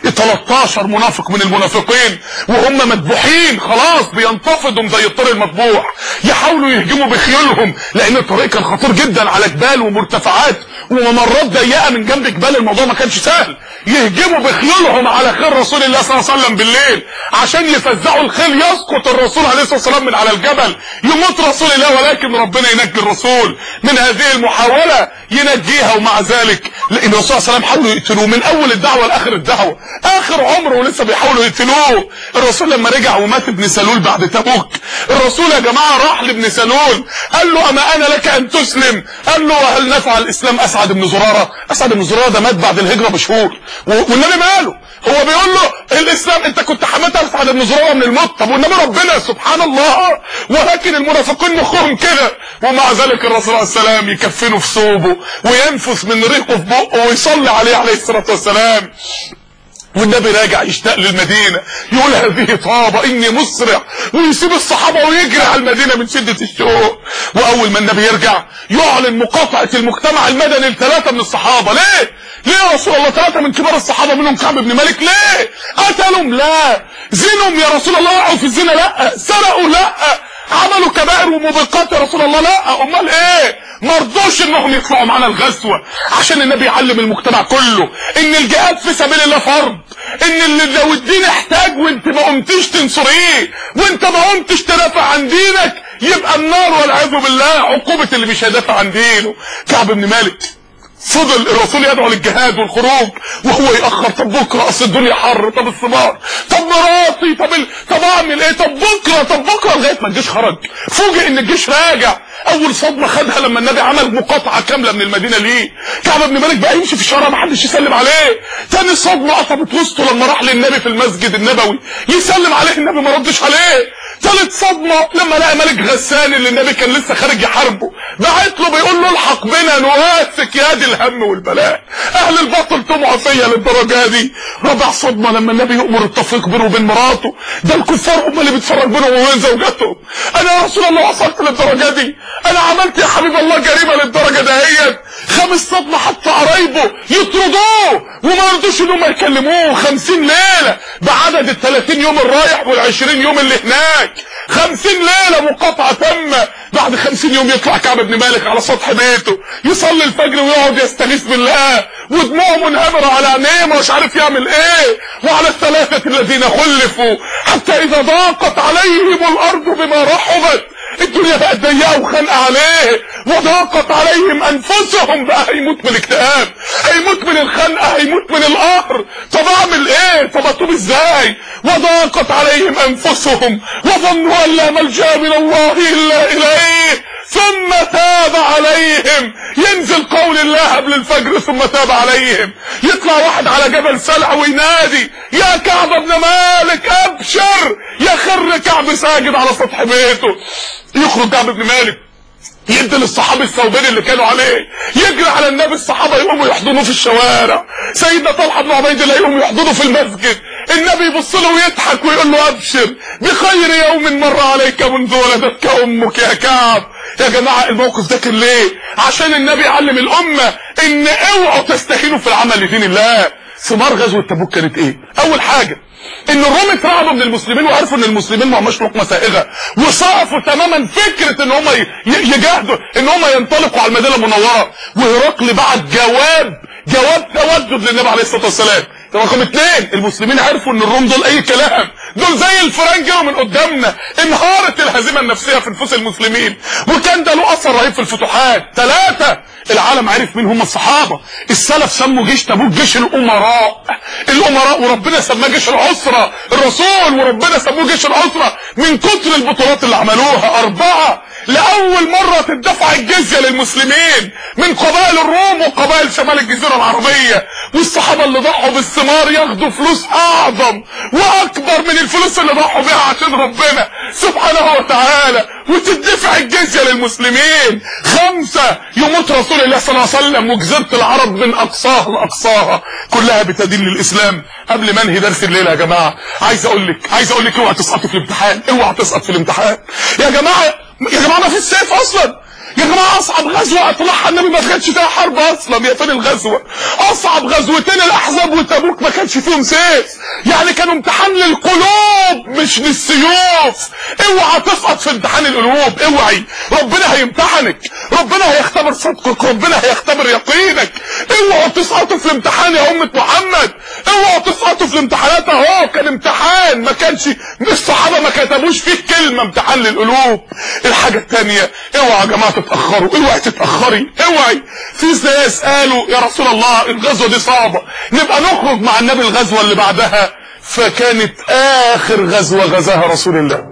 تلتاشر منافق من المنافقين وهم مذبوحين خلاص بينتفضوا زي الطير المذبوح، يحاولوا يهجموا بخيولهم لان الطريق كان خطير جدا على جبال ومرتفعات وممرات ضيقه من جنب جبال، الموضوع ما كانش سهل. يهجموا بخيولهم على خيل رسول الله صلى الله عليه وسلم بالليل عشان يفزعوا الخيل، يسقط الرسول عليه الصلاه والسلام من على الجبل، يموت رسول الله، ولكن ربنا ينجي الرسول من هذه المحاوله ينجيها. ومع ذلك لان الرسول صلى الله عليه وسلم حاولوا يقتلوه من اول الدعوه لاخر الدعوه، اخر عمره ولسه بيحاولوا يقتلوه. الرسول لما رجع ومات ابن سلول بعد تبوك، الرسول يا جماعه راح لابن سلول قال له اما انا لك ان تسلم؟ قال له وهل نفع الاسلام اسعد بن زراره؟ اسعد بن زراره ده مات بعد الهجره بشهور، والنبي ماله؟ هو بيقول له الاسلام انت كنت حمات اسعد بن زراره من الموت، طب والنبي ربنا سبحان الله. ولكن المنافقين مخهم كده، ومع ذلك الرسول عليه السلام يكفنه في ثوبه وينفث من ريقه في بقه ويصلي عليه عليه الصلاه والسلام. والنبي راجع يشتاق للمدينة يقول هذه طابة اني مسرع، ويسيب الصحابة ويجري على المدينة من شدة الشوق. واول ما النبي يرجع يعلن مقاطعة المجتمع المدني لثلاثة من الصحابة. ليه؟ ليه يا رسول الله؟ ثلاثة من كبار الصحابة منهم كعب بن مالك. ليه؟ قتلهم؟ لا. زنهم يا رسول الله؟ وقعوا في الزنا؟ لا. سرقوا؟ لا. عملوا كبائر وموبقات يا رسول الله؟ لا. امال ايه؟ مرضوش انهم يطلعوا معانا الغزوة عشان النبي يعلم المجتمع كله ان الجهاد في سبيل الله فرض، ان اللي لو الدين احتاج وانت ما قمتش تنصريه وانت ما قمتش تدافع عن دينك يبقى النار والعياذ بالله عقوبة اللي مش هيدافع عن دينه. كعب بن مالك فضل الرسول يدعو للجهاد والخروج وهو يأخر، طب بكره اصل الدنيا حر، طب الصبار، طب مراتي، طب ال... طب اعمل ايه، طب بكره، طب بكره، لغايه ما الجيش خرج. فوجئ ان الجيش راجع. اول صدمه خدها لما النبي عمل مقاطعه كامله من المدينه ليه. كعب بن مالك بقى يمشي في الشارع ما حدش يسلم عليه. تاني صدمه قطبت وسطه لما راح للنبي في المسجد النبوي يسلم عليه، النبي ما ردش عليه. ثالث صدمه لما لقى ملك غسان اللي النبي كان لسه خارج يحاربه بعت له بيقول له الحق بنا نواسك يا دي الهم والبلاء، اهل الباطل طمعوا فيا للدرجه دي. رابع صدمه لما النبي يأمر التفريق بينه وبين مراته، ده الكفار هم اللي بيتفرج بينهم وبين زوجاتهم. انا يا رسول الله وصلت للدرجه دي؟ انا عملت يا حبيب الله جريمه للدرجه دهيت؟ خامس صدمه حتى قرايبه يطردوه وما يرضوش انهم يكلموه خمسين ليله بعدد الثلاثين يوم الرايح والعشرين يوم اللي هناك، خمسين ليله مقاطعه تامه. بعد خمسين يوم يطلع كعب بن مالك على سطح بيته يصلي الفجر ويقعد يستغيث بالله ودموعه منهمره على عينيه ومش عارف يعمل ايه. وعلى الثلاثه الذين خلفوا حتى اذا ضاقت عليهم الارض بما رحبت، الدنيا بقت ضيقه وخانقه عليه، وضاقت عليهم انفسهم، بقى هيموت من الاكتئاب، هيموت من الخنقه، هيموت من القهر. طب اعمل ايه؟ طب اتوب ازاي؟ وضاقت عليهم انفسهم وظنوا ان لا ملجا من الله الا اليه ثم تاب عليهم. ينزل قول الله قبل الفجر ثم تاب عليهم، يطلع واحد على جبل سلع وينادي يا كعب بن مالك ابشر، يخر كعب ساجد على سطح بيته. يخرج كعب بن مالك يدي للصحابي الثوبين اللي كانوا عليه، يجري على النبي، الصحابه يقوموا يحضنوه في الشوارع، سيدنا طلحه بن عبيد الله يقوم يحضنه في المسجد، النبي يبص له ويضحك ويقول له ابشر بخير يوم مر عليك منذ ولدتك امك يا كعب. يا جماعه الموقف ده كان ليه؟ عشان النبي علم الامه ان اوعوا تستهينوا في العمل لدين الله. ثمار غزوه تبوك كانت ايه؟ اول حاجه ان الروم اترعبوا من المسلمين وعرفوا ان المسلمين ما هماش لقمه سائغه، وصرفوا تماما فكره ان هم يجاهدوا ان هم ينطلقوا على المدينه المنوره. وهرقل بعت جواب جواب تودد للنبي عليه الصلاه والسلام. رقم اثنين، المسلمين عرفوا ان الروم دول اي كلام، دول زي الفرنج جاوا من قدامنا. انهارت الهزيمه النفسيه في نفوس المسلمين، وكان ده له اثر رهيب في الفتوحات. ثلاثه، العالم عرف مين هم الصحابه. السلف سموا جيش تبوك جيش الامراء، الامراء وربنا سماه جيش العسره، الرسول وربنا سموه جيش العسره من كتر البطولات اللي عملوها. اربعه، لاول مره تدفع الجزيه للمسلمين من قبائل الروم وقبائل شمال الجزيره العربيه، والصحابه اللي ضحوا بالثمار ياخدوا فلوس اعظم واكبر من الفلوس اللي ضحوا بيها عشان ربنا سبحانه وتعالى، وتدفع الجزيه للمسلمين. خمسه، يموت رسول الله صلى الله عليه وسلم وجزيره العرب من اقصاها لاقصاها كلها بتدين للاسلام. قبل ما انهي درس الليله يا جماعه عايز اقول لك عايز اقول لك اوعى تسقطي في الامتحان، اوعى تسقط في الامتحان يا جماعه. يا جماعه ما فيش سيف اصلا يا جماعه. اصعب غزوه اطلعها النبي ما كانش فيها حرب اصلا. يا فين الغزوه؟ اصعب غزوتين الاحزاب وتبوك ما كانش فيهم سيف، يعني كانوا امتحان للقلوب مش للسيوف. اوعى تسقط في امتحان القلوب، اوعي. ربنا هيمتحنك، ربنا هيختبر صدقك، ربنا هيختبر يقينك. اوعوا تسقطوا في الامتحان يا امه محمد، اوعوا تسقطوا في الامتحانات. اهو كان امتحان ما كانش الصحابه ما كتبوش فيه كلمه، امتحان للقلوب. الحاجه الثانيه، اوعوا يا جماعه تتاخروا، اوعي تتاخري، اوعي. في ناس قالوا يا رسول الله الغزوه دي صعبه، نبقى نخرج مع النبي الغزوه اللي بعدها. فكانت اخر غزوه غزاها رسول الله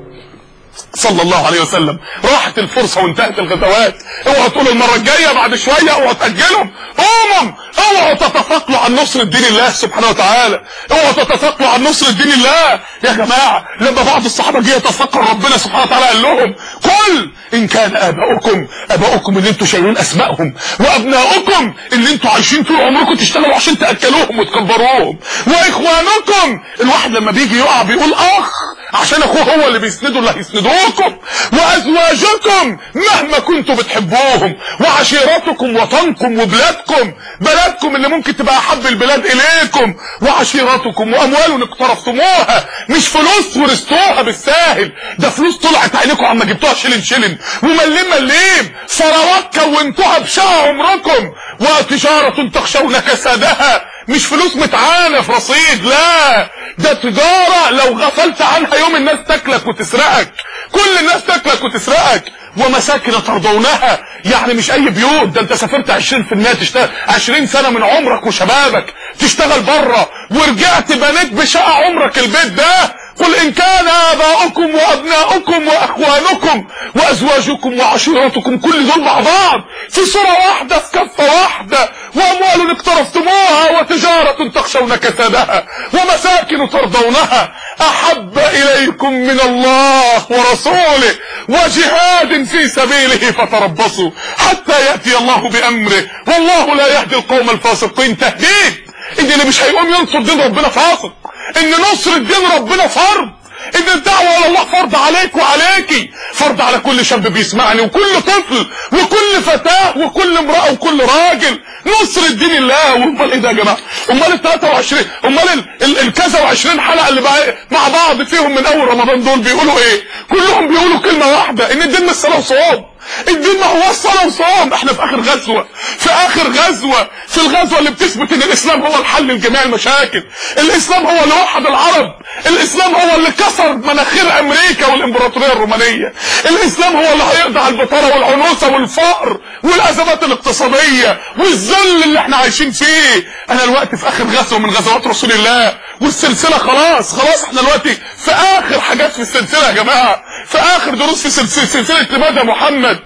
صلى الله عليه وسلم. راحت الفرصه وانتهت الغزوات. اوعوا تقولوا المره الجايه بعد شويه، اوعوا تاجلهم. امم اوعوا تتثاقلوا عن نصر دين الله سبحانه وتعالى، اوعوا تتثاقلوا عن نصر دين الله يا جماعه. لما بعض الصحابه جه يتفكر ربنا سبحانه وتعالى قال لهم قل ان كان اباؤكم اباؤكم اللي انتوا شايلين اسمائهم، وابناؤكم اللي انتوا عايشين طول عمركم تشتغلوا عشان تاكلوهم وتكبروهم، واخوانكم، الواحد لما بيجي يقع بيقول اخ عشان اخوه هو اللي بيسنده اللي هيسندوكم، وازواجكم مهما كنتوا بتحبوهم، وعشيرتكم وطنكم وبلادكم، بلدكم اللي ممكن تبقى احب البلاد اليكم، وعشيرتكم واموال اقترفتموها، مش فلوس ورثتوها بالساهل، ده فلوس طلعت عينكم عما جبتوها شلن شلن ومليم مليم، ثروات كونتوها بشقى عمركم، وتجاره تخشون كسادها، مش فلوس متعانه في رصيد، لا ده تجاره لو غفلت عنها يوم الناس تاكلك وتسرقك، كل الناس تاكلك وتسرقك. ومساكن ترضونها، يعني مش اي بيوت، ده انت سافرت عشرين في المية تشتغل عشرين سنه من عمرك وشبابك تشتغل بره، ورجعت بنيت بشقى عمرك البيت ده. قل ان كان اباؤكم وابناؤكم واخوانكم وازواجكم وعشيرتكم، كل دول مع بعض في صوره واحده في كفه واحده. واموال اقترفتموها وتجاره تخشون كسادها ومساكن ترضونها احب اليكم من الله ورسوله وجهاد في سبيله فتربصوا حتى يأتي الله بامره والله لا يهدي القوم الفاسقين. تهديد ان اللي مش هيقوم ينصر دين ربنا فاسق، ان نصر الدين ربنا فرض، ان الدعوة الى الله فرض عليك وعليكي، فرض على كل شاب بيسمعني وكل طفل وكل فتاة وكل امرأة وكل راجل. نصر الدين الله. وامال ايه ده يا جماعة؟ امال ال ثلاثة وعشرين امال الكذا وعشرين حلقة اللي بقى مع بعض فيهم من اول رمضان دول بيقولوا ايه؟ كلهم بيقولوا كلمة واحدة، ان الدين مش صلاة وصوم. الدين ما هو الصلاة وصوم. احنا في اخر غزوة في اخر غزوة في الغزوة اللي بتثبت ان الاسلام هو الحل لجميع المشاكل. الاسلام هو اللي وحد العرب. الاسلام هو اللي كسر مناخير امريكا والامبراطورية الرومانية. الاسلام هو اللي هيقضي على البطالة والعنوسة والفقر والازمات الاقتصادية والذل اللي احنا عايشين فيه. انا دلوقتي في اخر غزوة من غزوات رسول الله، والسلسلة خلاص خلاص احنا دلوقتي في اخر حاجات في السلسلة يا جماعة، في اخر دروس في سلسلة, سلسلة لماذا محمد.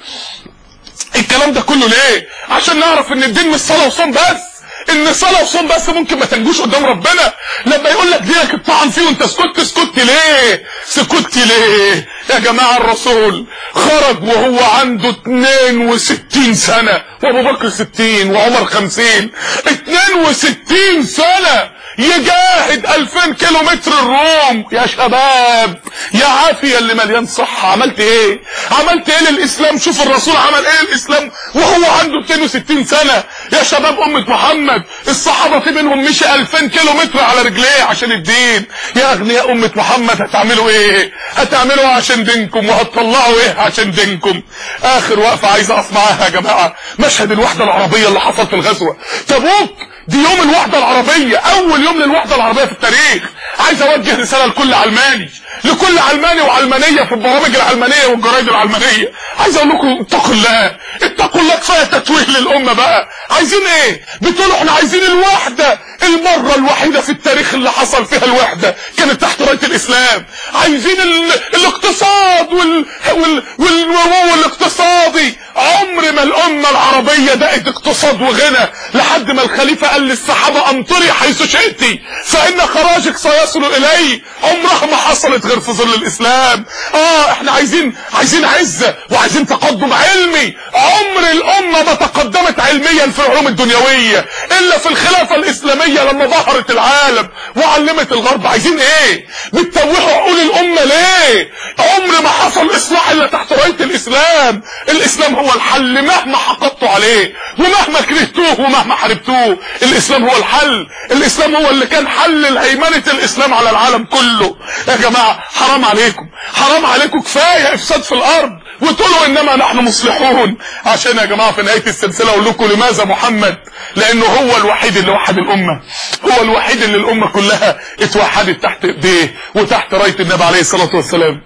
الكلام ده كله ليه؟ عشان نعرف ان الدين مش صلاة وصوم بس، ان صلاة وصوم بس ممكن ما تنجوش قدام ربنا. لما يقول لك دينك الطعن فيه وانت سكت، سكت ليه؟ سكت ليه يا جماعة؟ الرسول خرج وهو عنده اتنين وستين سنة، وابو بكر ستين وعمر خمسين، اتنين وستين سنة يجاهد الفين كيلو متر الروم. يا شباب يا عافية اللي مليان صحة، عملت ايه؟ عملت ايه للاسلام؟ شوف الرسول عمل ايه للاسلام وهو عنده اتنين وستين سنة. يا شباب امة محمد الصحابة في منهم مشي الفين كيلو متر على رجليه عشان الدين. يا اغنياء امة محمد هتعملوا ايه؟ هتعملوا عشان دينكم وهتطلعوا ايه عشان دينكم؟ اخر وقفة عايز اقف معاها يا جماعة، مشهد الوحدة العربية اللي حصل في الغزوة تبوك. دي يوم الوحدة العربية، اول يوم للوحدة العربية في التاريخ. عايز اوجه رسالة لكل علماني، لكل علماني وعلمانية في البرامج العلمانية والجرايد العلمانية. عايز اقول لكم اتقوا الله، اتقوا الله، كفاية تتويه للامة بقى. عايزين ايه؟ بتقولوا احنا عايزين الوحدة. المرة الوحيدة في التاريخ اللي حصل فيها الوحدة كانت تحت راية الاسلام. عايزين ال... الاقتصاد وال... وال... وال... والاقتصادي. عمر ما الامة العربية دقت اقتصاد وغنى لحد ما الخليفة قال للصحابة امطري حيث شئتي فان خراجك سيصل الي. عمرها ما حصلت غير في ظل الاسلام. اه احنا عايزين عايزين عزة وعايزين تقدم علمي. عمر الامة ما تقدمت علميا في العلوم الدنيوية الا في الخلافة الاسلامية لما ظهرت العالم وعلمت الغرب. عايزين ايه؟ بتتوهوا عقول الامة ليه؟ عمر ما حصل اصلاح الا تحت راية الاسلام. الاسلام هو الحل مهما حقدتوا عليه ومهما كرهتوه ومهما حاربتوه. الاسلام هو الحل. الاسلام هو اللي كان حل الهيمنة الاسلام على العالم كله. يا جماعة حرام عليكم، حرام عليكم، كفاية افساد في الارض وتقولوا انما نحن مصلحون. عشان يا جماعة في نهاية السلسلة اقول لكم لماذا محمد؟ لانه هو الوحيد اللي وحد الامة، هو الوحيد اللي الامة كلها اتوحدت تحت ايديه وتحت راية النبي عليه الصلاة والسلام.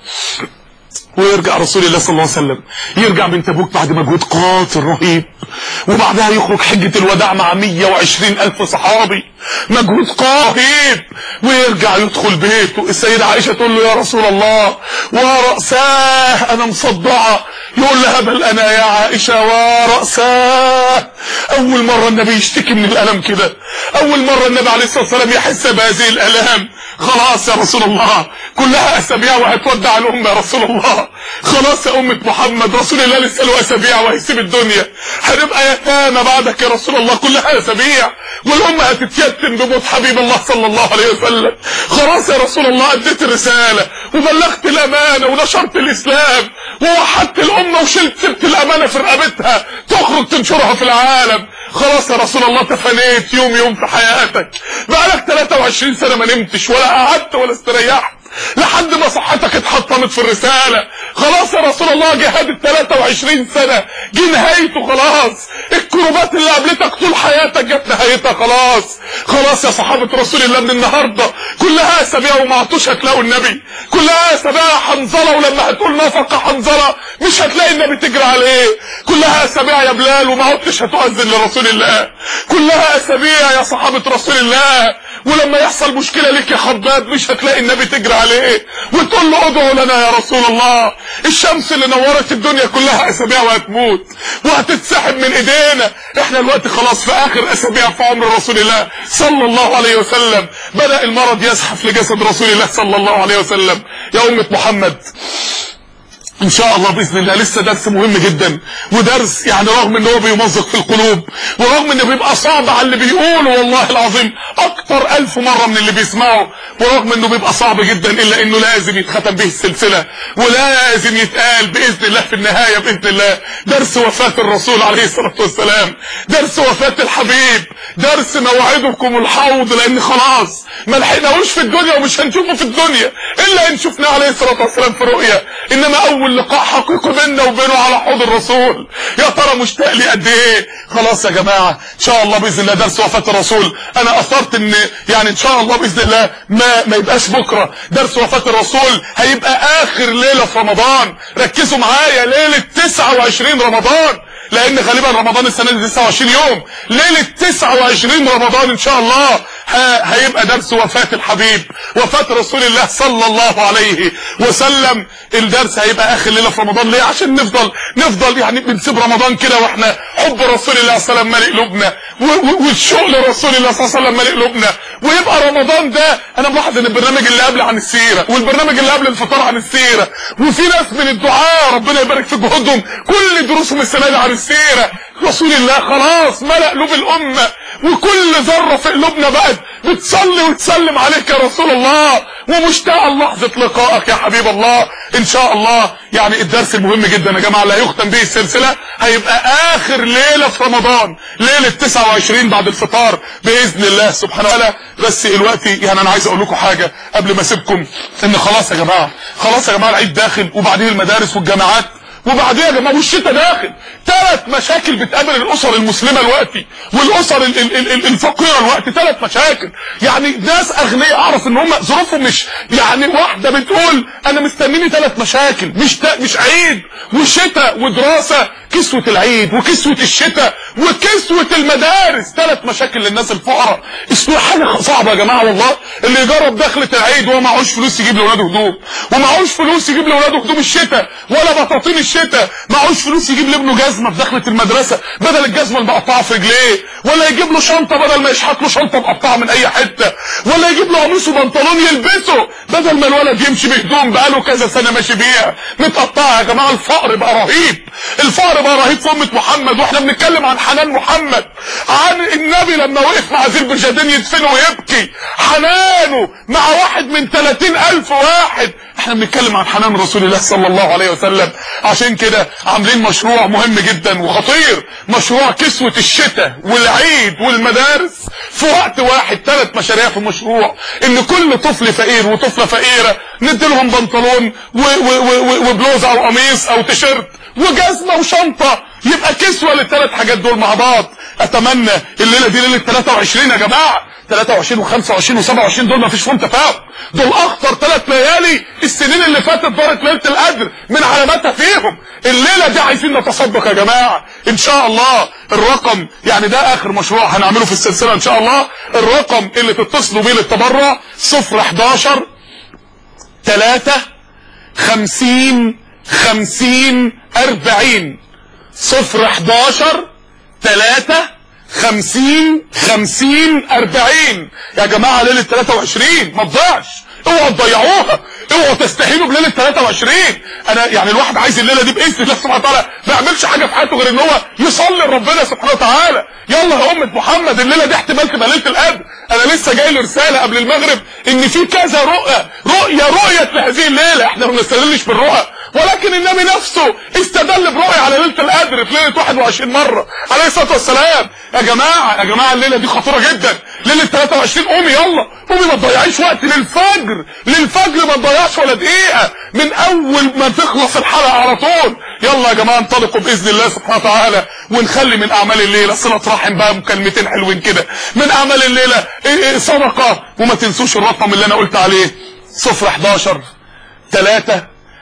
ويرجع رسول الله صلى الله عليه وسلم يرجع من تبوك بعد مجهود قاتل رهيب، وبعدها يخرج حجة الوداع مع مية وعشرين الف صحابي، مجهود رهيب، ويرجع يدخل بيته. السيدة عائشة تقول له يا رسول الله ورأساه انا مصدعة. يقول لها بل انا يا عائشة ورأساه. اول مرة النبي يشتكي من الالم كده، اول مرة النبي عليه الصلاة والسلام يحس بهذه الالام. خلاص يا رسول الله كلها اسابيع وهتودع الامة يا رسول الله. خلاص يا امة محمد رسول الله لسه له اسابيع وهيسيب الدنيا، هنبقى يتامى بعدك يا رسول الله. كلها اسابيع والامة هتتيتم بموت حبيب الله صلى الله عليه وسلم. خلاص يا رسول الله اديت الرسالة وبلغت الامانة ونشرت الاسلام ووحدت الامة وشلت سبت الامانة في رقبتها تخرج تنشرها في العالم. خلاص يا رسول الله تفنيت يوم يوم في حياتك، بقالك ثلاثة وعشرين سنة ما نمتش ولا قعدت ولا استريحت لحد ما صحتك اتحطمت في الرسالة. خلاص يا رسول الله جهاد ال ثلاثة وعشرين سنة جه نهايته. خلاص الكروبات اللي قابلتك طول حياتك جت نهايتها. خلاص خلاص يا صحابة رسول الله من النهاردة كلها اسابيع وما عدتوش هتلاقوا النبي، كلها اسابيع حنظلة ولما هتقول نفقة حنظلة مش هتلاقي النبي تجري عليه، كلها اسابيع يا بلال وما عدتش هتؤذن لرسول الله، كلها اسابيع يا صحابة رسول الله ولما يحصل مشكلة لك يا خباب مش هتلاقي النبي تجري عليه وتقول له ادعو لنا يا رسول الله. الشمس اللي نورت الدنيا كلها اسابيع وهتموت وهتتسحب من ايدينا. احنا الوقت خلاص في اخر اسابيع في عمر رسول الله صلى الله عليه وسلم. بدأ المرض يزحف لجسد رسول الله صلى الله عليه وسلم. يا أمة محمد ان شاء الله باذن الله لسه درس مهم جدا، ودرس يعني رغم ان هو بيمزق في القلوب، ورغم انه بيبقى صعب على اللي بيقوله والله العظيم اكتر الف مره من اللي بيسمعه، ورغم انه بيبقى صعب جدا الا انه لازم يتختم به السلسله، ولازم يتقال باذن الله في النهايه باذن الله. درس وفاه الرسول عليه الصلاه والسلام، درس وفاه الحبيب، درس موعدكم الحوض، لان خلاص ما لحقناهوش في الدنيا ومش هنشوفه في الدنيا الا ان شفناه عليه الصلاه والسلام في رؤيا. انما اول لقاء حقيقي بيننا وبينه على حوض الرسول. يا ترى مشتاق لي قد ايه؟ خلاص يا جماعه ان شاء الله باذن الله درس وفاه الرسول. انا اثرت ان يعني ان شاء الله باذن الله ما ما يبقاش بكره، درس وفاه الرسول هيبقى اخر ليله في رمضان. ركزوا معايا، ليله تسعة وعشرين رمضان، لان غالبا رمضان السنه دي تسعة وعشرين يوم. ليله تسعة وعشرين رمضان ان شاء الله هيبقى درس وفاه الحبيب، وفاه رسول الله صلى الله عليه وسلم. الدرس هيبقى اخر ليله في رمضان. ليه؟ عشان نفضل نفضل يعني بنسيب رمضان كده واحنا حب رسول الله صلى الله عليه وسلم مالئ قلوبنا، والشوق لرسول الله صلى الله عليه وسلم مالئ قلوبنا، ويبقى رمضان ده انا ملاحظ ان البرنامج اللي قبل عن السيره، والبرنامج اللي قبل الفطار عن السيره، وفي ناس من الدعاء ربنا يبارك في جهودهم كل دروسهم السنه دي عن السيره. رسول الله خلاص ملأ قلوب الامه، وكل ذره في قلوبنا بقت بتصلي وتسلم عليك يا رسول الله، ومشتاقه لحظه لقائك يا حبيب الله. ان شاء الله يعني الدرس المهم جدا يا جماعه اللي هيختم به السلسله هيبقى اخر ليله في رمضان، ليله تسعة وعشرين بعد الفطار باذن الله سبحانه وتعالى. بس دلوقتي يعني انا عايز اقول لكم حاجه قبل ما اسيبكم، ان خلاص يا جماعه خلاص يا جماعه العيد داخل، وبعدين المدارس والجامعات، وبعدين يا جماعه والشتاء داخل. ثلاث مشاكل بتقابل الاسر المسلمه دلوقتي والاسر ال ال ال الفقيره دلوقتي، ثلاث مشاكل. يعني ناس اغنياء اعرف ان هم ظروفهم مش يعني واحده بتقول انا مستنيني ثلاث مشاكل، مش مش عيد وشتاء ودراسه، كسوه العيد وكسوه الشتاء وكسوه المدارس، ثلاث مشاكل للناس الفقراء. اسمها حاجه صعبه يا جماعه والله. اللي يجرب دخله العيد وهو معهوش فلوس يجيب لاولاده هدوم، ومعهوش فلوس يجيب لاولاده هدوم الشتاء ولا بطاطين الشتاء، معهوش فلوس يجيب لابنه جزمه في دخله المدرسه بدل الجزمه المقطعه في رجليه، ولا يجيب له شنطه بدل ما يشحت له شنطه مقطعه من اي حته، ولا يجيب له قميص وبنطلون يلبسه بدل ما الولد يمشي بهدوم بقاله كذا سنه ماشي بيها متقطعه. يا جماعه الفقر بقى رهيب، الفقر بقى رهيب في امه محمد. واحنا بنتكلم عن حنان محمد، عن النبي لما وقف مع ذي البرجدين يدفنه ويبكي، حنانه مع واحد من ثلاثين الف واحد. احنا بنتكلم عن حنان رسول الله صلى الله عليه وسلم. عشان كده عاملين مشروع مهم جدا وخطير، مشروع كسوة الشتاء والعيد والمدارس في وقت واحد. ثلاث مشاريع في المشروع، ان كل طفل فقير وطفلة فقيرة نديلهم بنطلون وبلوزة او قميص او تيشيرت وجزمة وشنطة، يبقى كسوة للثلاث حاجات دول مع بعض. اتمنى الليلة دي ليلة ثلاثة وعشرين يا جماعة، ثلاثة وعشرين وخمسة وعشرين وسبعة وعشرين دول ما فيش فيهم تفاهم، دول اخطر ثلاث ليالي السنين اللي فاتت دارت ليله القدر من علاماتها فيهم. الليله دي عايزين نتصدق يا جماعه ان شاء الله. الرقم يعني ده اخر مشروع هنعمله في السلسله ان شاء الله. الرقم اللي تتصلوا بيه للتبرع صفر حداشر ثلاثة خمسين خمسين اربعين، صفر حداشر ثلاثة خمسين خمسين اربعين. يا جماعة ليلة ثلاثة وعشرين ما تضيعش، اوعوا تضيعوها، اوعوا تستهينوا بليلة ثلاثة وعشرين. انا يعني الواحد عايز الليلة دي باذن الله سبحانه وتعالى ما يعملش حاجة في حياته غير ان هو يصلي لربنا سبحانه وتعالى. يلا يا امة محمد الليلة دي احتمال تبقى ليلة القدر. انا لسه جاي لي رسالة قبل المغرب ان في كذا رؤية رؤية رؤية لهذه الليلة. احنا ما بنستدلش بالرؤى، ولكن النبي نفسه استدل برؤية على ليلة القدر في ليلة واحد وعشرين مرة عليه الصلاة والسلام. يا جماعة يا جماعة الليلة دي خطيرة جدا، ليلة ثلاثة وعشرين. قومي يلا قومي، ما تضيعيش وقت للفجر، للفجر ما تضيعش ولا دقيقة من اول ما تخلص الحلقة على طول. يلا يا جماعة انطلقوا باذن الله سبحانه وتعالى، ونخلي من اعمال الليلة صلة رحم بقى، مكالمتين حلوين كده من اعمال الليلة صدقة. وما تنسوش الرقم اللي انا قلت عليه صفر حداشر ثلاثة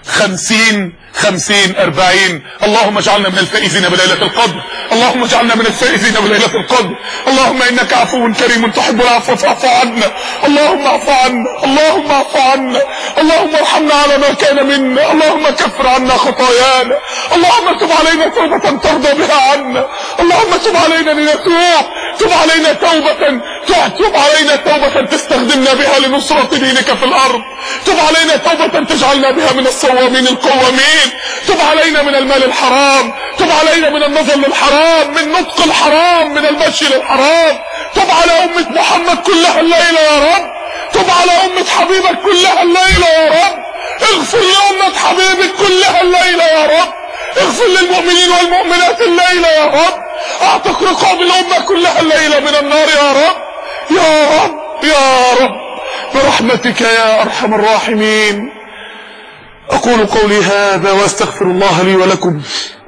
خمسين خمسين أربعين. اللهم اجعلنا من الفائزين بليلة القدر. اللهم اجعلنا من الفائزين بليلة القدر. اللهم إنك عفو كريم تحب العفو فاعف عنا. اللهم اعف عنا. اللهم اعف عنا. اللهم ارحمنا على ما كان منا. اللهم كفر عنا خطايانا. اللهم تب علينا توبة ترضى بها عنا. اللهم تب علينا لنتوب. تب علينا توبة تب علينا توبة تستخدمنا بها لنصرة دينك في الأرض. تب علينا توبة تجعلنا بها من الصوامين القوامين. تب علينا من المال الحرام. تب علينا من النظر للحرام، من نطق الحرام، من المشي للحرام. تب على أمة محمد كلها الليلة يا رب. تب على أمة حبيبك كلها الليلة يا رب. اغفر لأمة حبيبك كلها الليلة يا رب. اغفر للمؤمنين والمؤمنات الليلة يا رب. اعتق رقاب الأمة كلها الليلة من النار يا رب. يا رب يا رب برحمتك يا أرحم الراحمين. أقول قولي هذا واستغفر الله لي ولكم.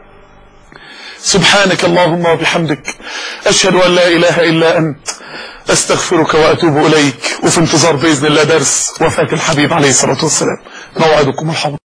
سبحانك اللهم وبحمدك أشهد أن لا إله إلا أنت أستغفرك وأتوب إليك. وفي انتظار بإذن الله درس وفاة الحبيب عليه الصلاة والسلام. موعدكم الحوض.